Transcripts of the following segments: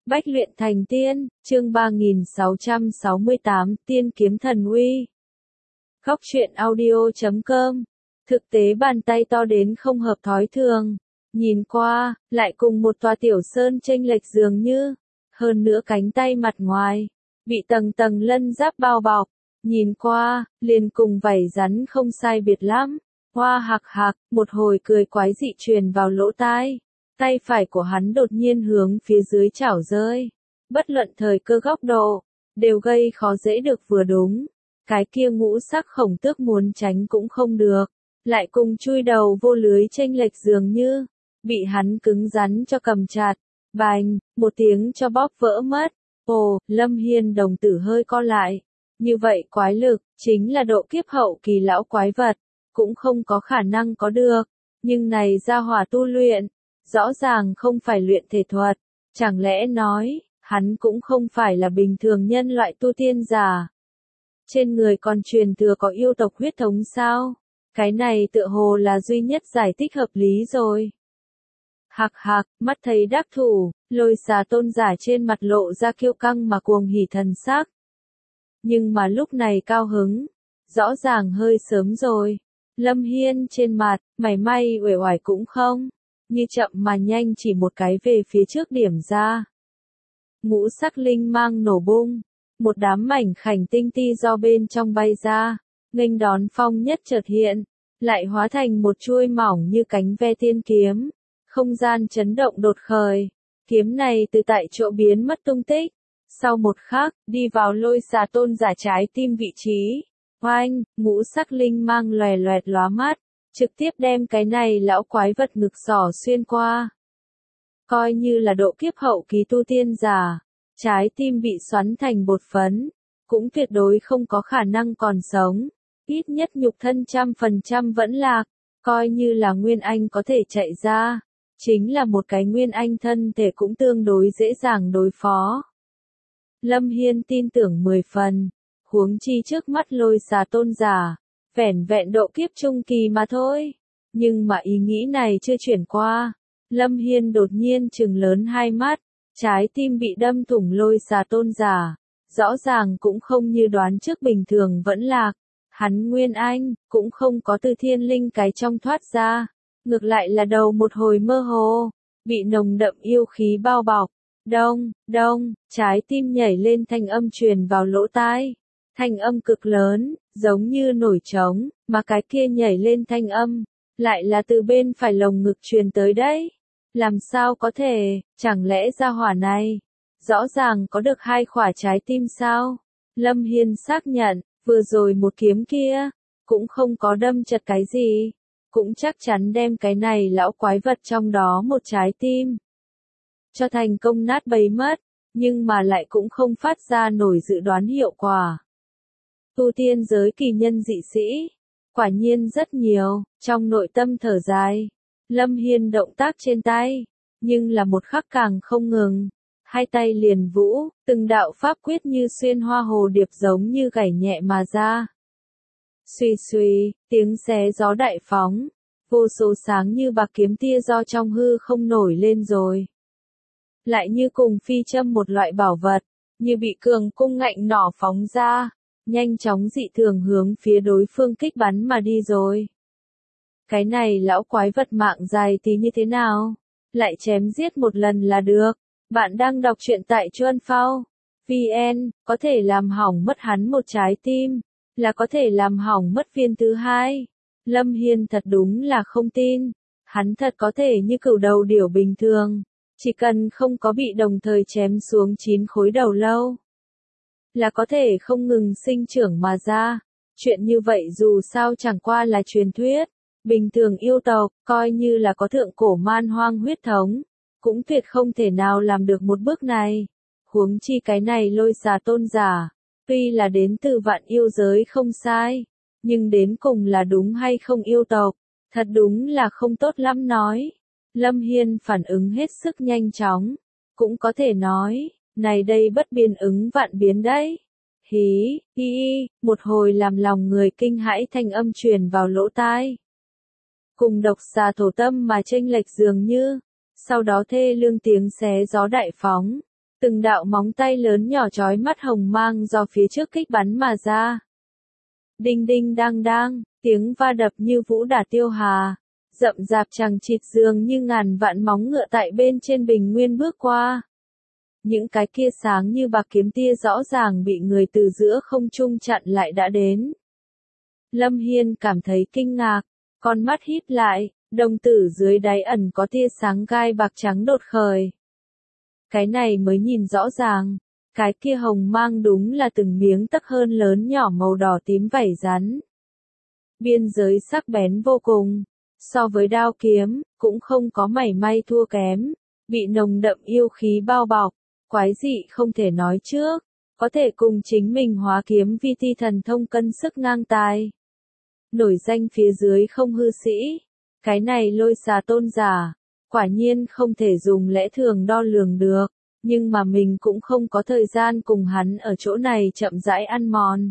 Bách luyện thành tiên, chương 3668, tiên kiếm thần uy. Góc truyện audio.com. Thực tế bàn tay to đến không hợp thói thường. Nhìn qua, lại cùng một tòa tiểu sơn chênh lệch dường như. Hơn nữa cánh tay mặt ngoài, bị tầng tầng lân giáp bao bọc. Nhìn qua, liền cùng vảy rắn không sai biệt lắm. Hoa hạc hạc, một hồi cười quái dị truyền vào lỗ tai. Tay phải của hắn đột nhiên hướng phía dưới chảo rơi. Bất luận thời cơ góc độ, đều gây khó dễ được vừa đúng. Cái kia ngũ sắc khổng tước muốn tránh cũng không được. Lại cùng chui đầu vô lưới chênh lệch dường như. Bị hắn cứng rắn cho cầm chặt. Bành, một tiếng cho bóp vỡ mất. Ồ, Lâm Hiên đồng tử hơi co lại. Như vậy quái lực, chính là độ kiếp hậu kỳ lão quái vật. Cũng không có khả năng có được. Nhưng này ra hỏa tu luyện. Rõ ràng không phải luyện thể thuật, chẳng lẽ nói, hắn cũng không phải là bình thường nhân loại tu tiên giả. Trên người còn truyền thừa có yêu tộc huyết thống sao? Cái này tựa hồ là duy nhất giải thích hợp lý rồi. Hạc hạc, mắt thấy đắc thủ, Lôi Xà tôn giả trên mặt lộ ra kiêu căng mà cuồng hỉ thần sắc. Nhưng mà lúc này cao hứng, rõ ràng hơi sớm rồi. Lâm Hiên trên mặt, mảy may uể oải cũng không. Như chậm mà nhanh chỉ một cái về phía trước điểm ra. Ngũ sắc linh mang nổ bung, một đám mảnh khảnh tinh ti do bên trong bay ra, nghênh đón phong nhất chợt hiện, lại hóa thành một chuôi mỏng như cánh ve tiên kiếm. Không gian chấn động đột khởi, kiếm này từ tại chỗ biến mất tung tích. Sau một khắc, đi vào Lôi Xà tôn giả trái tim vị trí. Oanh, ngũ sắc linh mang lòe loẹt lóa mắt. Trực tiếp đem cái này lão quái vật ngực sỏ xuyên qua. Coi như là độ kiếp hậu kỳ tu tiên giả, trái tim bị xoắn thành bột phấn, cũng tuyệt đối không có khả năng còn sống. Ít nhất nhục thân 100% vẫn lạc, coi như là Nguyên Anh có thể chạy ra. Chính là một cái Nguyên Anh thân thể cũng tương đối dễ dàng đối phó. Lâm Hiên tin tưởng 10 phần, huống chi trước mắt Lôi Xà tôn giả. Vẻn vẹn độ kiếp trung kỳ mà thôi. Nhưng mà ý nghĩ này chưa chuyển qua. Lâm Hiên đột nhiên trừng lớn hai mắt. Trái tim bị đâm thủng Lôi Xà tôn giả. Rõ ràng cũng không như đoán trước bình thường vẫn lạc. Hắn Nguyên Anh, cũng không có từ thiên linh cái trong thoát ra. Ngược lại là đầu một hồi mơ hồ. Bị nồng đậm yêu khí bao bọc. Đông, đông, trái tim nhảy lên thanh âm truyền vào lỗ tai. Thanh âm cực lớn, giống như nổi trống, mà cái kia nhảy lên thanh âm, lại là từ bên phải lồng ngực truyền tới đấy. Làm sao có thể, chẳng lẽ ra hỏa này, rõ ràng có được hai khỏa trái tim sao? Lâm Hiên xác nhận, vừa rồi một kiếm kia, cũng không có đâm chật cái gì, cũng chắc chắn đem cái này lão quái vật trong đó một trái tim. Cho thành công nát bấy mất, nhưng mà lại cũng không phát ra nổi dự đoán hiệu quả. Tu tiên giới kỳ nhân dị sĩ, quả nhiên rất nhiều, trong nội tâm thở dài. Lâm Hiên động tác trên tay, nhưng là một khắc càng không ngừng. Hai tay liền vũ, từng đạo pháp quyết như xuyên hoa hồ điệp giống như gảy nhẹ mà ra. Xuy xuy, tiếng xé gió đại phóng, vô số sáng như bạc kiếm tia do trong hư không nổi lên rồi. Lại như cùng phi châm một loại bảo vật, như bị cường cung ngạnh nỏ phóng ra. Nhanh chóng dị thường hướng phía đối phương kích bắn mà đi rồi. Cái này lão quái vật mạng dài thì như thế nào? Lại chém giết một lần là được. Bạn đang đọc truyện tại Chuan Phao. VN, có thể làm hỏng mất hắn một trái tim, là có thể làm hỏng mất viên thứ hai. Lâm Hiên thật đúng là không tin. Hắn thật có thể như cửu đầu điểu bình thường. Chỉ cần không có bị đồng thời chém xuống 9 khối đầu lâu. Là có thể không ngừng sinh trưởng mà ra. Chuyện như vậy dù sao chẳng qua là truyền thuyết. Bình thường yêu tộc, coi như là có thượng cổ man hoang huyết thống, cũng tuyệt không thể nào làm được một bước này. Huống chi cái này Lôi Xà tôn giả, tuy là đến từ vạn yêu giới không sai, nhưng đến cùng là đúng hay không yêu tộc, thật đúng là không tốt lắm nói. Lâm Hiên phản ứng hết sức nhanh chóng, cũng có thể nói. Này đây bất biên ứng vạn biến đấy. Hí, hi, một hồi làm lòng người kinh hãi thanh âm truyền vào lỗ tai. Cùng độc xà thổ tâm mà chênh lệch dường như, sau đó thê lương tiếng xé gió đại phóng, Từng đạo móng tay lớn nhỏ chói mắt hồng mang do phía trước kích bắn mà ra. Đinh đinh đang đang, tiếng va đập như vũ đả tiêu hà, rậm rạp chằng chịt dường như ngàn vạn móng ngựa tại bên trên bình nguyên bước qua. Những cái kia sáng như bạc kiếm tia rõ ràng bị người từ giữa không trung chặn lại đã đến. Lâm Hiên cảm thấy kinh ngạc, con mắt híp lại, đồng tử dưới đáy ẩn có tia sáng gai bạc trắng đột khởi. Cái này mới nhìn rõ ràng, cái kia hồng mang đúng là từng miếng tấc hơn lớn nhỏ màu đỏ tím vảy rắn. Biên giới sắc bén vô cùng, so với đao kiếm, cũng không có mảy may thua kém, bị nồng đậm yêu khí bao bọc, quái dị không thể nói trước, có thể cùng chính mình hóa kiếm vi ti thần thông cân sức ngang tài. Nổi danh phía dưới không hư sĩ, cái này Lôi Xà tôn giả, quả nhiên không thể dùng lẽ thường đo lường được, nhưng mà mình cũng không có thời gian cùng hắn ở chỗ này chậm rãi ăn mòn.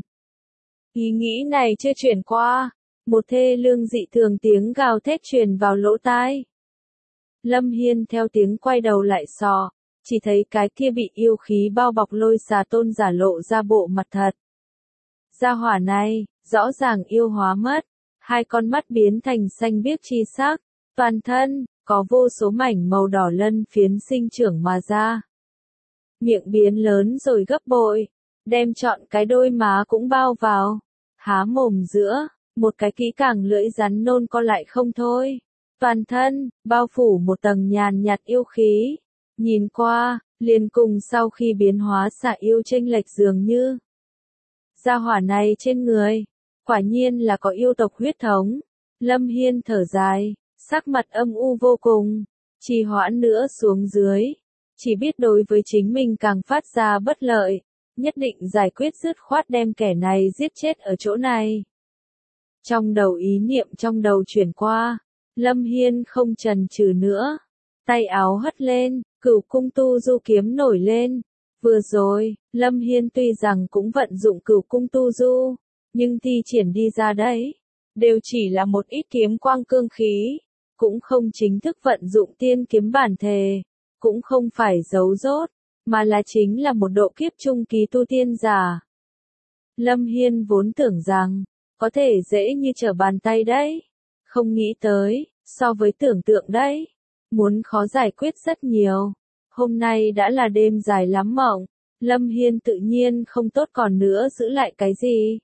Ý nghĩ này chưa chuyển qua, một thê lương dị thường tiếng gào thét truyền vào lỗ tai. Lâm Hiên theo tiếng quay đầu lại sò, chỉ thấy cái kia bị yêu khí bao bọc Lôi Xà tôn giả lộ ra bộ mặt thật. Gia hỏa này, rõ ràng yêu hóa mất, hai con mắt biến thành xanh biếc chi sắc, toàn thân, có vô số mảnh màu đỏ lân phiến sinh trưởng mà ra. Miệng biến lớn rồi gấp bội, đem trọn cái đôi má cũng bao vào, há mồm giữa, một cái kỹ càng lưỡi rắn nôn co lại không thôi. Toàn thân, bao phủ một tầng nhàn nhạt yêu khí, nhìn qua, liền cùng sau khi biến hóa xạ yêu chênh lệch dường như. Gia hỏa này trên người, quả nhiên là có yêu tộc huyết thống. Lâm Hiên thở dài, sắc mặt âm u vô cùng, trì hoãn nữa xuống dưới, chỉ biết đối với chính mình càng phát ra bất lợi, nhất định giải quyết dứt khoát đem kẻ này giết chết ở chỗ này. Trong đầu ý niệm trong đầu chuyển qua, Lâm Hiên không chần chừ nữa, tay áo hất lên, Cửu Cung Tu Du kiếm nổi lên. Vừa rồi, Lâm Hiên tuy rằng cũng vận dụng Cửu Cung Tu Du, nhưng thi triển đi ra đấy, đều chỉ là một ít kiếm quang cương khí, cũng không chính thức vận dụng tiên kiếm bản thể, cũng không phải giấu rốt, mà là chính là một độ kiếp trung kỳ tu tiên giả. Lâm Hiên vốn tưởng rằng, có thể dễ như trở bàn tay đấy, không nghĩ tới, so với tưởng tượng đấy, muốn khó giải quyết rất nhiều. Hôm nay đã là đêm dài lắm mộng, Lâm Hiên tự nhiên không tốt còn nữa giữ lại cái gì.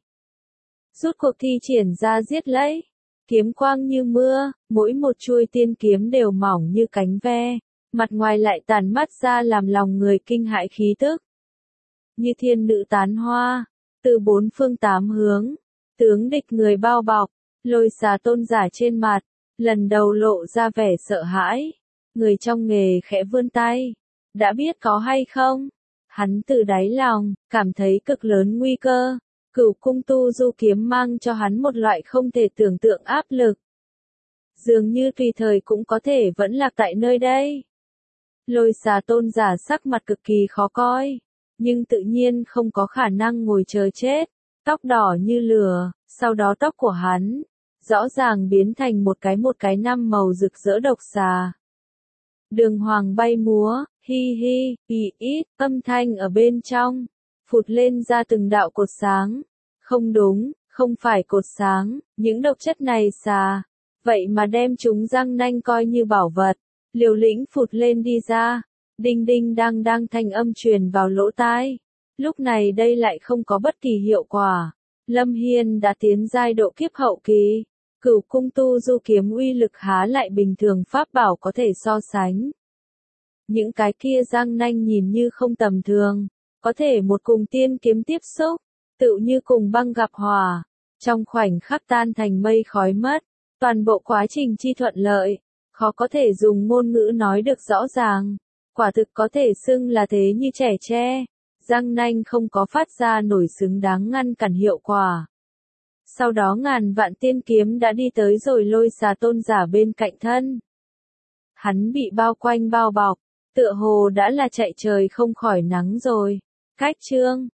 Rút cuộc thi triển ra giết lấy, kiếm quang như mưa, mỗi một chuôi tiên kiếm đều mỏng như cánh ve, mặt ngoài lại tàn mắt ra làm lòng người kinh hãi khí tức. Như thiên nữ tán hoa, từ bốn phương tám hướng, tướng địch người bao bọc, Lôi Xà tôn giả trên mặt, lần đầu lộ ra vẻ sợ hãi. Người trong nghề khẽ vươn tay, đã biết có hay không? Hắn từ đáy lòng, cảm thấy cực lớn nguy cơ. Cửu Cung Tu Du kiếm mang cho hắn một loại không thể tưởng tượng áp lực. Dường như tùy thời cũng có thể vẫn lạc tại nơi đây. Lôi Xà tôn giả sắc mặt cực kỳ khó coi, nhưng tự nhiên không có khả năng ngồi chờ chết. Tóc đỏ như lửa, sau đó tóc của hắn, rõ ràng biến thành một cái năm màu rực rỡ độc xà. Đường hoàng bay múa, hi hi, ít, âm thanh ở bên trong, phụt lên ra từng đạo cột sáng. Không đúng, không phải cột sáng, những độc chất này xà, vậy mà đem chúng răng nanh coi như bảo vật, liều lĩnh phụt lên đi ra, đinh đinh đang thanh âm truyền vào lỗ tai. Lúc này đây lại không có bất kỳ hiệu quả, Lâm Hiên đã tiến giai độ kiếp hậu kỳ. Cửu Cung Tu Du kiếm uy lực há lại bình thường pháp bảo có thể so sánh. Những cái kia răng nanh nhìn như không tầm thường, có thể một cùng tiên kiếm tiếp xúc, tựu như cùng băng gặp hỏa, trong khoảnh khắc tan thành mây khói mất, toàn bộ quá trình chi thuận lợi, khó có thể dùng ngôn ngữ nói được rõ ràng, quả thực có thể xưng là thế như trẻ tre, răng nanh không có phát ra nổi xứng đáng ngăn cản hiệu quả. Sau đó ngàn vạn tiên kiếm đã đi tới rồi Lôi Xà tôn giả bên cạnh thân. Hắn bị bao quanh bao bọc, tựa hồ đã là chạy trời không khỏi nắng rồi. Cách chương